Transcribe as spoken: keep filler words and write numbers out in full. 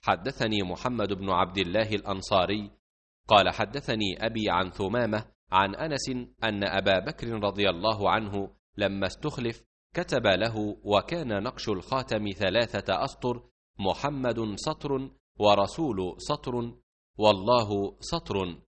حدثني محمد بن عبد الله الأنصاري قال حدثني أبي عن ثمامة عن أنس أن أبا بكر رضي الله عنه لما استخلف كتب له وكان نقش الخاتم ثلاثة أسطر: محمد سطر ورسول سطر والله سطر.